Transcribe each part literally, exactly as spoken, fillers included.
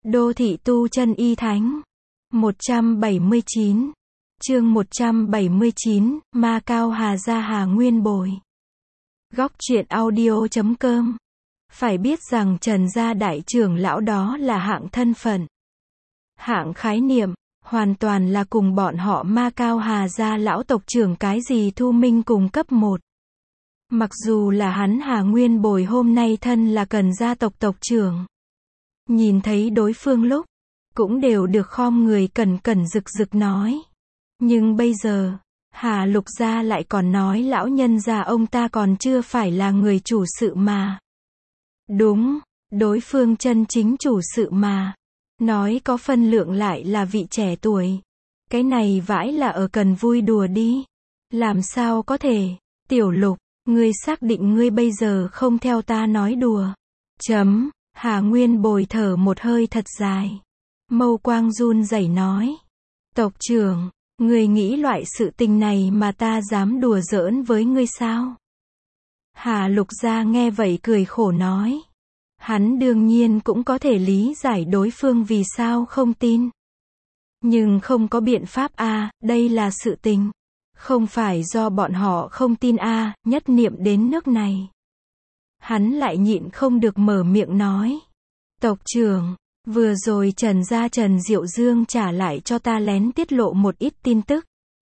Đô thị tu chân y thánh. một trăm bảy mươi chín. Chương một trăm bảy mươi chín, Ma Cao Hà Gia Hà Nguyên Bồi. Góc truyện audio chấm com. Phải biết rằng Trần gia đại trưởng lão đó là hạng thân phận, hạng khái niệm, hoàn toàn là cùng bọn họ Ma Cao Hà Gia lão tộc trưởng cái gì Thu Minh cùng cấp một. Mặc dù là hắn Hà Nguyên Bồi hôm nay thân là Cần gia tộc tộc trưởng, nhìn thấy đối phương lúc, cũng đều được khom người cẩn cẩn rực rực nói. Nhưng bây giờ, Hà Lục gia lại còn nói lão nhân gia ông ta còn chưa phải là người chủ sự mà. Đúng, đối phương chân chính chủ sự mà. Nói có phân lượng lại là vị trẻ tuổi. Cái này vãi là ở Cần vui đùa đi. Làm sao có thể, Tiểu Lục, ngươi xác định ngươi bây giờ không theo ta nói đùa. Chấm, Hà Nguyên Bồi thở một hơi thật dài. Mâu quang run rẩy nói. Tộc trưởng, ngươi nghĩ loại sự tình này mà ta dám đùa giỡn với ngươi sao? Hà Lục gia nghe vậy cười khổ nói. Hắn đương nhiên cũng có thể lý giải đối phương vì sao không tin. Nhưng không có biện pháp a, đây là sự tình. Không phải do bọn họ không tin a, nhất niệm đến nước này. Hắn lại nhịn không được mở miệng nói. Tộc trưởng, vừa rồi Trần gia Trần Diệu Dương trả lại cho ta lén tiết lộ một ít tin tức.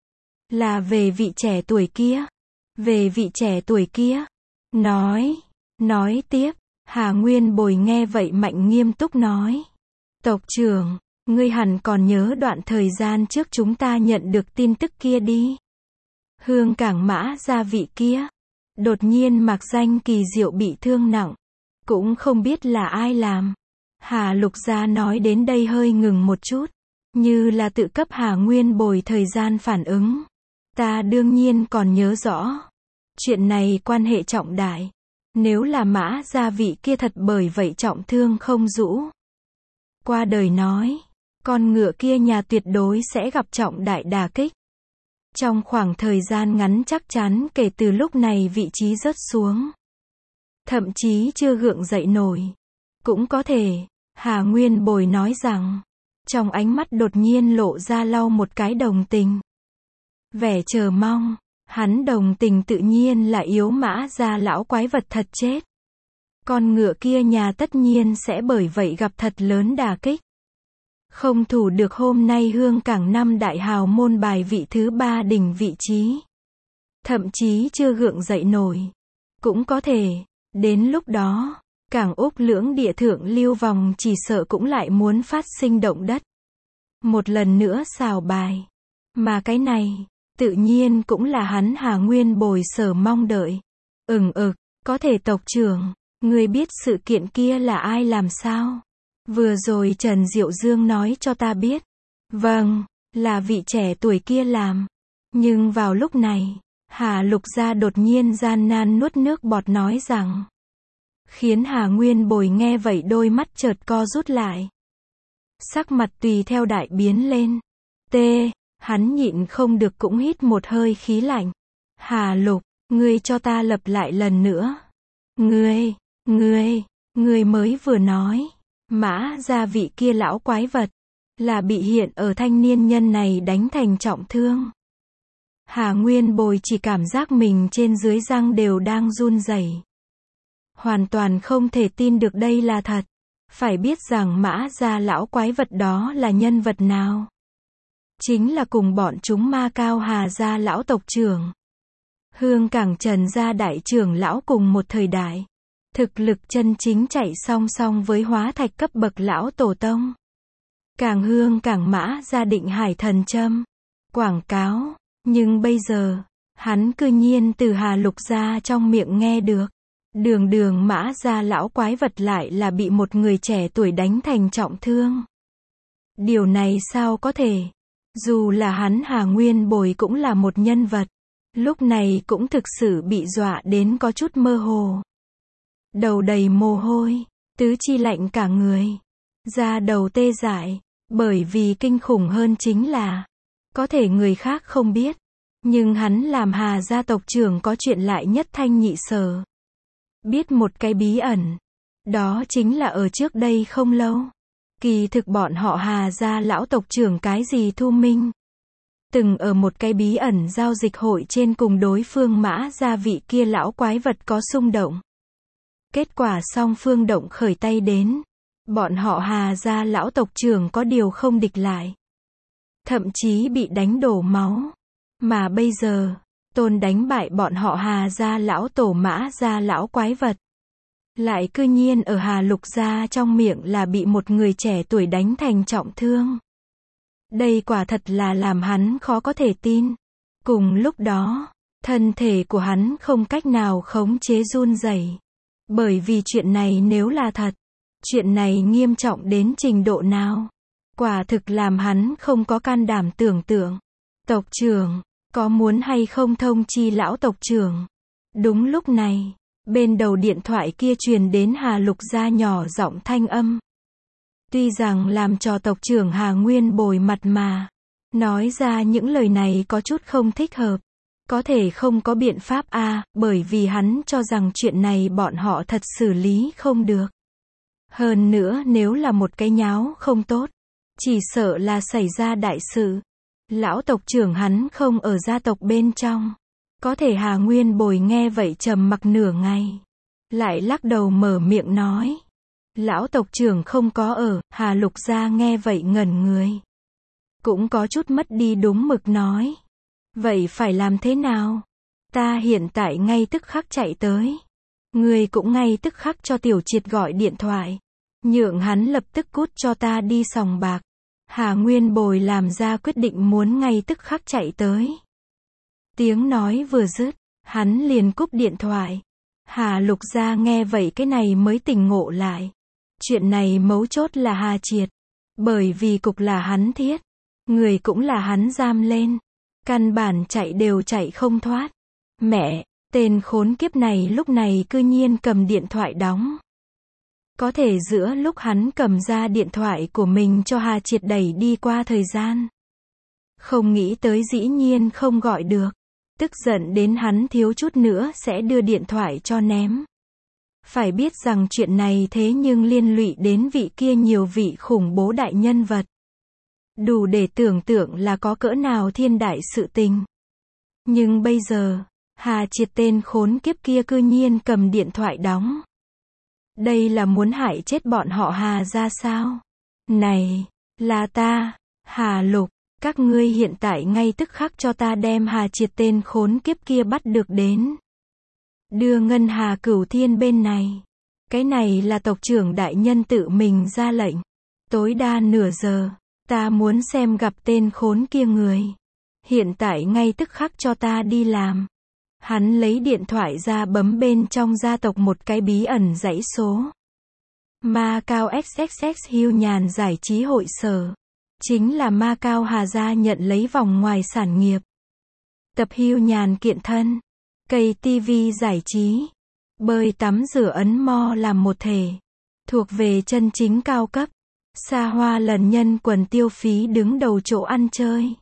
Là về vị trẻ tuổi kia. Về vị trẻ tuổi kia. Nói, nói tiếp. Hà Nguyên Bồi nghe vậy mạnh nghiêm túc nói. Tộc trưởng, ngươi hẳn còn nhớ đoạn thời gian trước chúng ta nhận được tin tức kia đi. Hương Cảng Mã gia vị kia. Đột nhiên mạc danh kỳ diệu bị thương nặng. Cũng không biết là ai làm. Hà Lục gia nói đến đây hơi ngừng một chút. Như là tự cấp Hà Nguyên Bồi thời gian phản ứng. Ta đương nhiên còn nhớ rõ. Chuyện này quan hệ trọng đại. Nếu là Mã gia vị kia thật bởi vậy trọng thương không rũ. Qua đời nói, con ngựa kia nhà tuyệt đối sẽ gặp trọng đại đả kích. Trong khoảng thời gian ngắn chắc chắn kể từ lúc này vị trí rớt xuống. Thậm chí chưa gượng dậy nổi. Cũng có thể, Hà Nguyên Bồi nói rằng, trong ánh mắt đột nhiên lộ ra lau một cái đồng tình. Vẻ chờ mong. Hắn đồng tình tự nhiên là yếu Mã gia lão quái vật thật chết. Con ngựa kia nhà tất nhiên sẽ bởi vậy gặp thật lớn đả kích. Không thủ được hôm nay Hương Cảng năm đại hào môn bài vị thứ ba đỉnh vị trí. Thậm chí chưa gượng dậy nổi. Cũng có thể, đến lúc đó, Cảng Úc lưỡng địa thượng lưu vòng chỉ sợ cũng lại muốn phát sinh động đất. Một lần nữa xào bài. Mà cái này, tự nhiên cũng là hắn Hà Nguyên Bồi sở mong đợi. Ừng ực, có thể tộc trưởng, ngươi biết sự kiện kia là ai làm sao? Vừa rồi Trần Diệu Dương nói cho ta biết. Vâng, là vị trẻ tuổi kia làm. Nhưng vào lúc này, Hà Lục gia đột nhiên gian nan nuốt nước bọt nói rằng. Khiến Hà Nguyên Bồi nghe vậy đôi mắt chợt co rút lại. Sắc mặt tùy theo đại biến lên. T. Hắn nhịn không được cũng hít một hơi khí lạnh. Hà Lục, ngươi cho ta lặp lại lần nữa. Ngươi, ngươi, ngươi mới vừa nói. Mã gia vị kia lão quái vật. Là bị hiện ở thanh niên nhân này đánh thành trọng thương. Hà Nguyên Bồi chỉ cảm giác mình trên dưới răng đều đang run rẩy. Hoàn toàn không thể tin được đây là thật. Phải biết rằng Mã gia lão quái vật đó là nhân vật nào. Chính là cùng bọn chúng Ma Cao Hà gia lão tộc trưởng. Hương Cảng Trần gia đại trưởng lão cùng một thời đại. Thực lực chân chính chạy song song với hóa thạch cấp bậc lão tổ tông. Càng Hương Cảng Mã gia Định Hải Thần Châm. Quảng cáo. Nhưng bây giờ, hắn cư nhiên từ Hà Lục gia trong miệng nghe được. Đường đường Mã gia lão quái vật lại là bị một người trẻ tuổi đánh thành trọng thương. Điều này sao có thể? Dù là hắn Hà Nguyên Bồi cũng là một nhân vật. Lúc này cũng thực sự bị dọa đến có chút mơ hồ. Đầu đầy mồ hôi, tứ chi lạnh cả người. Da đầu tê dại, bởi vì kinh khủng hơn chính là, có thể người khác không biết. Nhưng hắn làm Hà gia tộc trưởng có chuyện lại nhất thanh nhị sở. Biết một cái bí ẩn. Đó chính là ở trước đây không lâu. Kỳ thực bọn họ Hà gia lão tộc trưởng cái gì Thu Minh. Từng ở một cái bí ẩn giao dịch hội trên cùng đối phương Mã gia vị kia lão quái vật có xung động. Kết quả song phương động khởi tay đến. Bọn họ Hà gia lão tộc trưởng có điều không địch lại. Thậm chí bị đánh đổ máu. Mà bây giờ, Tôn đánh bại bọn họ Hà gia lão tổ Mã gia lão quái vật. Lại cư nhiên ở Hà Lục gia trong miệng là bị một người trẻ tuổi đánh thành trọng thương. Đây quả thật là làm hắn khó có thể tin. Cùng lúc đó, thân thể của hắn không cách nào khống chế run rẩy. Bởi vì chuyện này nếu là thật, chuyện này nghiêm trọng đến trình độ nào? Quả thực làm hắn không có can đảm tưởng tượng. Tộc trưởng, có muốn hay không thông chi lão tộc trưởng? Đúng lúc này, bên đầu điện thoại kia truyền đến Hà Lục gia nhỏ giọng thanh âm. Tuy rằng làm cho tộc trưởng Hà Nguyên bồi mặt mà, nói ra những lời này có chút không thích hợp. Có thể không có biện pháp a, à, bởi vì hắn cho rằng chuyện này bọn họ thật xử lý không được. Hơn nữa nếu là một cái nháo không tốt, chỉ sợ là xảy ra đại sự. Lão tộc trưởng hắn không ở gia tộc bên trong. Có thể Hà Nguyên bồi nghe vậy trầm mặc nửa ngày. Lại lắc đầu mở miệng nói. Lão tộc trưởng không có ở, Hà Lục gia nghe vậy ngẩn người. Cũng có chút mất đi đúng mực nói. Vậy phải làm thế nào? Ta hiện tại ngay tức khắc chạy tới. Người cũng ngay tức khắc cho Tiểu Triệt gọi điện thoại. Nhượng hắn lập tức cút cho ta đi sòng bạc. Hà Nguyên bồi làm ra quyết định muốn ngay tức khắc chạy tới. Tiếng nói vừa dứt, hắn liền cúp điện thoại. Hà Lục gia nghe vậy cái này mới tỉnh ngộ lại. Chuyện này mấu chốt là Hà Triệt. Bởi vì cục là hắn thiết. Người cũng là hắn giam lên. Căn bản chạy đều chạy không thoát. Mẹ, tên khốn kiếp này lúc này cư nhiên cầm điện thoại đóng. Có thể giữa lúc hắn cầm ra điện thoại của mình cho Hà Triệt đẩy đi qua thời gian. Không nghĩ tới dĩ nhiên không gọi được. Tức giận đến hắn thiếu chút nữa sẽ đưa điện thoại cho ném. Phải biết rằng chuyện này thế nhưng liên lụy đến vị kia nhiều vị khủng bố đại nhân vật. Đủ để tưởng tượng là có cỡ nào thiên đại sự tình. Nhưng bây giờ, Hà Triệt tên khốn kiếp kia cư nhiên cầm điện thoại đóng. Đây là muốn hại chết bọn họ Hà ra sao? Này, là ta, Hà Lục, các ngươi hiện tại ngay tức khắc cho ta đem Hà Triệt tên khốn kiếp kia bắt được đến. Đưa Ngân Hà Cửu Thiên bên này. Cái này là tộc trưởng đại nhân tự mình ra lệnh. Tối đa nửa giờ, ta muốn xem gặp tên khốn kia người. Hiện tại ngay tức khắc cho ta đi làm. Hắn lấy điện thoại ra bấm bên trong gia tộc một cái bí ẩn dãy số. Macao ích ích ích Hưu Nhàn giải trí hội sở. Chính là Macao Hà gia nhận lấy vòng ngoài sản nghiệp. Tập Hưu Nhàn kiện thân. Cây tivi giải trí. Bơi tắm rửa ấn mo làm một thể. Thuộc về chân chính cao cấp. Xa hoa lần nhân quần tiêu phí đứng đầu chỗ ăn chơi.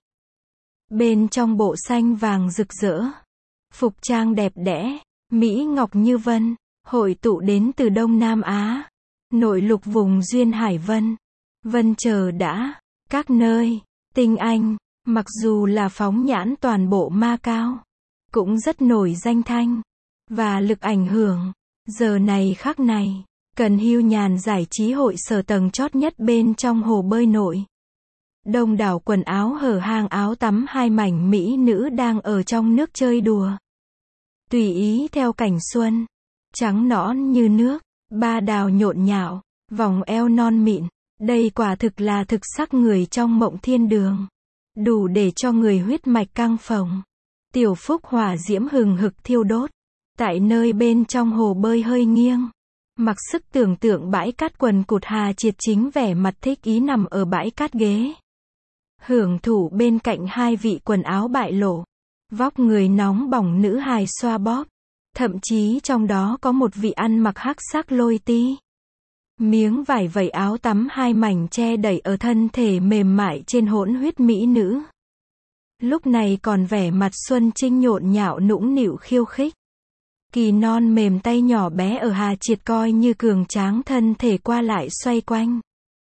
Bên trong bộ xanh vàng rực rỡ. Phục trang đẹp đẽ, Mỹ Ngọc Như Vân, hội tụ đến từ Đông Nam Á, nội lục vùng Duyên Hải Vân, Vân chờ đã, các nơi, tinh anh, mặc dù là phóng nhãn toàn bộ Macao, cũng rất nổi danh thanh, và lực ảnh hưởng, giờ này khắc này, cần Hưu Nhàn giải trí hội sở tầng chót nhất bên trong hồ bơi nội. Đông đảo quần áo hở hang áo tắm hai mảnh mỹ nữ đang ở trong nước chơi đùa. Tùy ý theo cảnh xuân, trắng nõn như nước, ba đào nhộn nhạo, vòng eo non mịn, đây quả thực là thực sắc người trong mộng thiên đường. Đủ để cho người huyết mạch căng phồng. Tiểu Phúc hỏa diễm hừng hực thiêu đốt, tại nơi bên trong hồ bơi hơi nghiêng. Mặc sức tưởng tượng bãi cát quần cụt Hà Triệt chính vẻ mặt thích ý nằm ở bãi cát ghế. Hưởng thụ bên cạnh hai vị quần áo bại lộ. Vóc người nóng bỏng nữ hài xoa bóp. Thậm chí trong đó có một vị ăn mặc hắc sắc lôi ti. Miếng vải vẩy áo tắm hai mảnh che đẩy ở thân thể mềm mại trên hỗn huyết mỹ nữ. Lúc này còn vẻ mặt xuân trinh nhộn nhạo nũng nịu khiêu khích. Kỳ non mềm tay nhỏ bé ở Hà Triệt coi như cường tráng thân thể qua lại xoay quanh.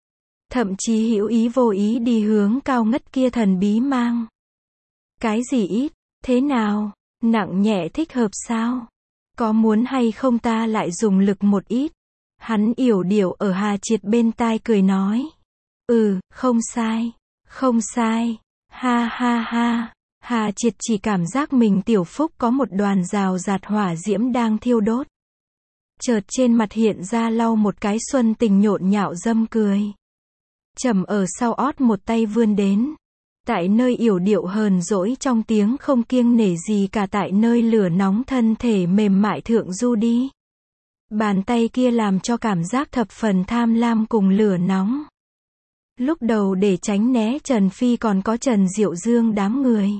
thậm chí hữu ý vô ý đi hướng cao ngất kia thần bí mang. Cái gì ít, thế nào, nặng nhẹ thích hợp sao? Có muốn hay không ta lại dùng lực một ít? Hắn yểu điệu ở Hà Triệt bên tai cười nói. Ừ, không sai, không sai, ha ha ha. Hà Triệt chỉ cảm giác mình tiểu phúc có một đoàn rào rạt hỏa diễm đang thiêu đốt. Chợt trên mặt hiện ra lau một cái xuân tình nhộn nhạo dâm cười. Trầm ở sau ót một tay vươn đến. Tại nơi yểu điệu hờn dỗi trong tiếng không kiêng nể gì cả, tại nơi lửa nóng thân thể mềm mại thượng du đi. Bàn tay kia làm cho cảm giác thập phần tham lam cùng lửa nóng. Lúc đầu để tránh né Trần Phi còn có Trần Diệu Dương đám người.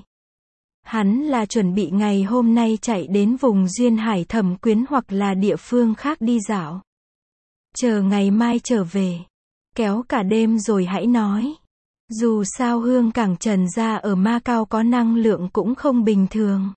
Hắn là chuẩn bị ngày hôm nay chạy đến vùng Duyên Hải Thẩm Quyến hoặc là địa phương khác đi dạo. Chờ ngày mai trở về. Kéo cả đêm rồi hãy nói. Dù sao Hương Cảng Trần gia ở Macau có năng lượng cũng không bình thường.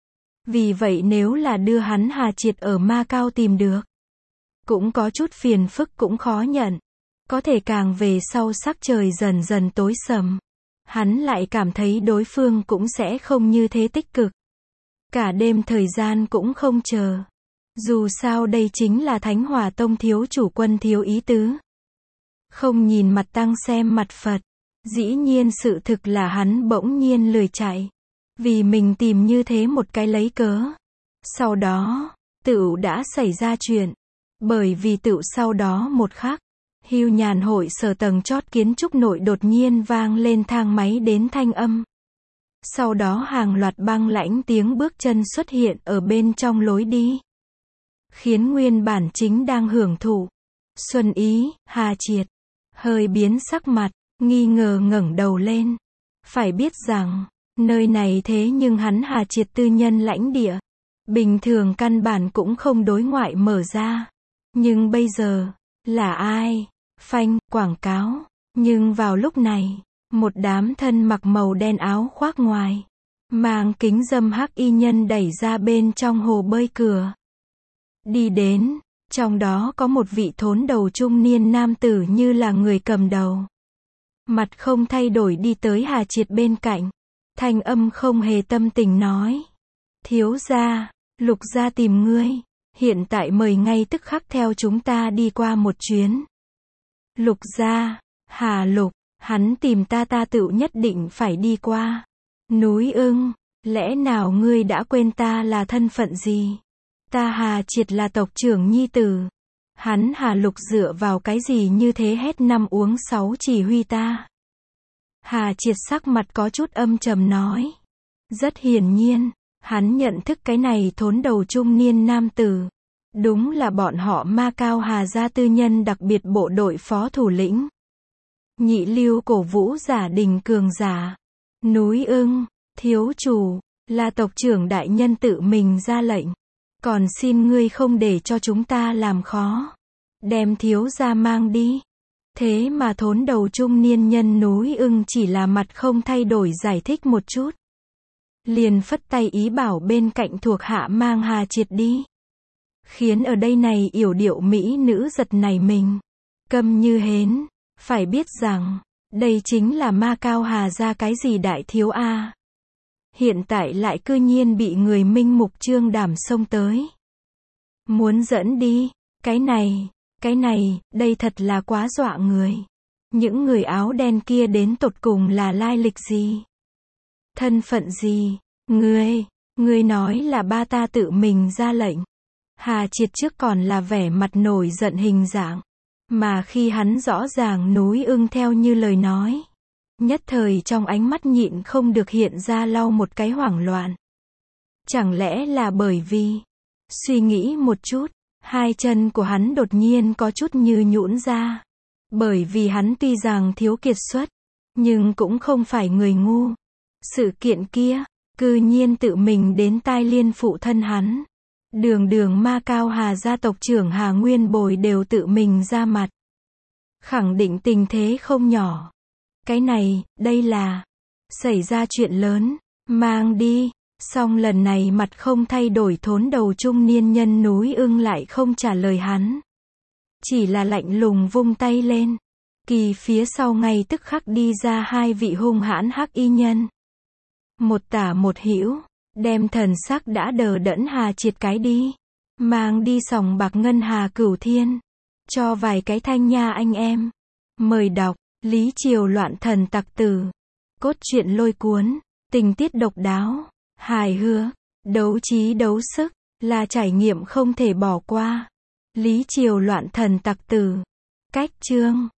Vì vậy nếu là đưa hắn Hà Triệt ở Macau tìm được, cũng có chút phiền phức cũng khó nhận. Có thể càng về sau sắc trời dần dần tối sầm, hắn lại cảm thấy đối phương cũng sẽ không như thế tích cực. Cả đêm thời gian cũng không chờ. Dù sao đây chính là Thánh Hỏa Tông thiếu chủ Quân Thiếu Ý Tứ. Không nhìn mặt tăng xem mặt Phật. Dĩ nhiên sự thực là hắn bỗng nhiên lười chạy. Vì mình tìm như thế một cái lấy cớ. Sau đó, tựu đã xảy ra chuyện. Bởi vì tựu sau đó một khắc, Hưu Nhàn hội sở tầng chót kiến trúc nội đột nhiên vang lên thang máy đến thanh âm. Sau đó hàng loạt băng lãnh tiếng bước chân xuất hiện ở bên trong lối đi. Khiến nguyên bản chính đang hưởng thụ Xuân Ý, Hà Triệt, hơi biến sắc mặt, nghi ngờ ngẩng đầu lên. Phải biết rằng, nơi này thế nhưng hắn Hà Triệt tư nhân lãnh địa. Bình thường căn bản cũng không đối ngoại mở ra. Nhưng bây giờ, là ai? Phanh, quảng cáo. Nhưng vào lúc này, một đám thân mặc màu đen áo khoác ngoài, mang kính dâm hắc y nhân đẩy ra bên trong hồ bơi cửa. Đi đến, trong đó có một vị thốn đầu trung niên nam tử như là người cầm đầu. Mặt không thay đổi đi tới Hà Triệt bên cạnh. Thanh âm không hề tâm tình nói. Thiếu gia, Lục gia tìm ngươi. Hiện tại mời ngay tức khắc theo chúng ta đi qua một chuyến. Lục gia, Hà Lục, hắn tìm ta ta tự nhất định phải đi qua. Núi Ưng, lẽ nào ngươi đã quên ta là thân phận gì? Ta Hà Triệt là tộc trưởng nhi tử. Hắn Hà Lục dựa vào cái gì như thế hết năm uống sáu chỉ huy ta? Hà Triệt sắc mặt có chút âm trầm nói. Rất hiển nhiên, hắn nhận thức cái này thốn đầu trung niên nam tử. Đúng là bọn họ Macau Hà gia tư nhân đặc biệt bộ đội phó thủ lĩnh. Nhị lưu cổ vũ giả đình cường giả. Núi Ưng, thiếu chủ, là tộc trưởng đại nhân tự mình ra lệnh. Còn xin ngươi không để cho chúng ta làm khó. Đem thiếu gia mang đi. Thế mà thốn đầu trung niên nhân Núi Ưng chỉ là mặt không thay đổi giải thích một chút. Liền phất tay ý bảo bên cạnh thuộc hạ mang Hà Triệt đi. Khiến ở đây này yểu điệu mỹ nữ giật nảy mình. Câm như hến. Phải biết rằng, đây chính là Macau Hà gia cái gì đại thiếu a. Hiện tại lại cư nhiên bị người minh mục trương đảm xông tới. Muốn dẫn đi. Cái này, cái này, đây thật là quá dọa người. Những người áo đen kia đến tột cùng là lai lịch gì? Thân phận gì? Ngươi, ngươi nói là ba ta tự mình ra lệnh. Hà Triệt trước còn là vẻ mặt nổi giận hình dạng. Mà khi hắn rõ ràng Núi Ưng theo như lời nói. Nhất thời trong ánh mắt nhịn không được hiện ra lau một cái hoảng loạn. Chẳng lẽ là bởi vì... Suy nghĩ một chút, hai chân của hắn đột nhiên có chút như nhũn ra. Bởi vì hắn tuy rằng thiếu kiệt xuất, nhưng cũng không phải người ngu. Sự kiện kia, cư nhiên tự mình đến tai liên phụ thân hắn. Đường đường Macau Hà gia tộc trưởng Hà Nguyên Bồi đều tự mình ra mặt. Khẳng định tình thế không nhỏ. Cái này, đây là... Xảy ra chuyện lớn. Mang đi. Xong lần này mặt không thay đổi thốn đầu trung niên nhân Núi Ưng lại không trả lời hắn. Chỉ là lạnh lùng vung tay lên. Kỳ phía sau ngay tức khắc đi ra hai vị hung hãn hắc y nhân. Một tả một hữu, đem thần sắc đã đờ đẫn Hà Triệt cái đi. Mang đi sòng bạc ngân hà cửu thiên. Cho vài cái thanh nha anh em. Mời đọc, Lý Triều loạn thần tặc tử. Cốt truyện lôi cuốn, tình tiết độc đáo, hài hước, đấu trí đấu sức, là trải nghiệm không thể bỏ qua. Lý Triều loạn thần tặc tử. Cách chương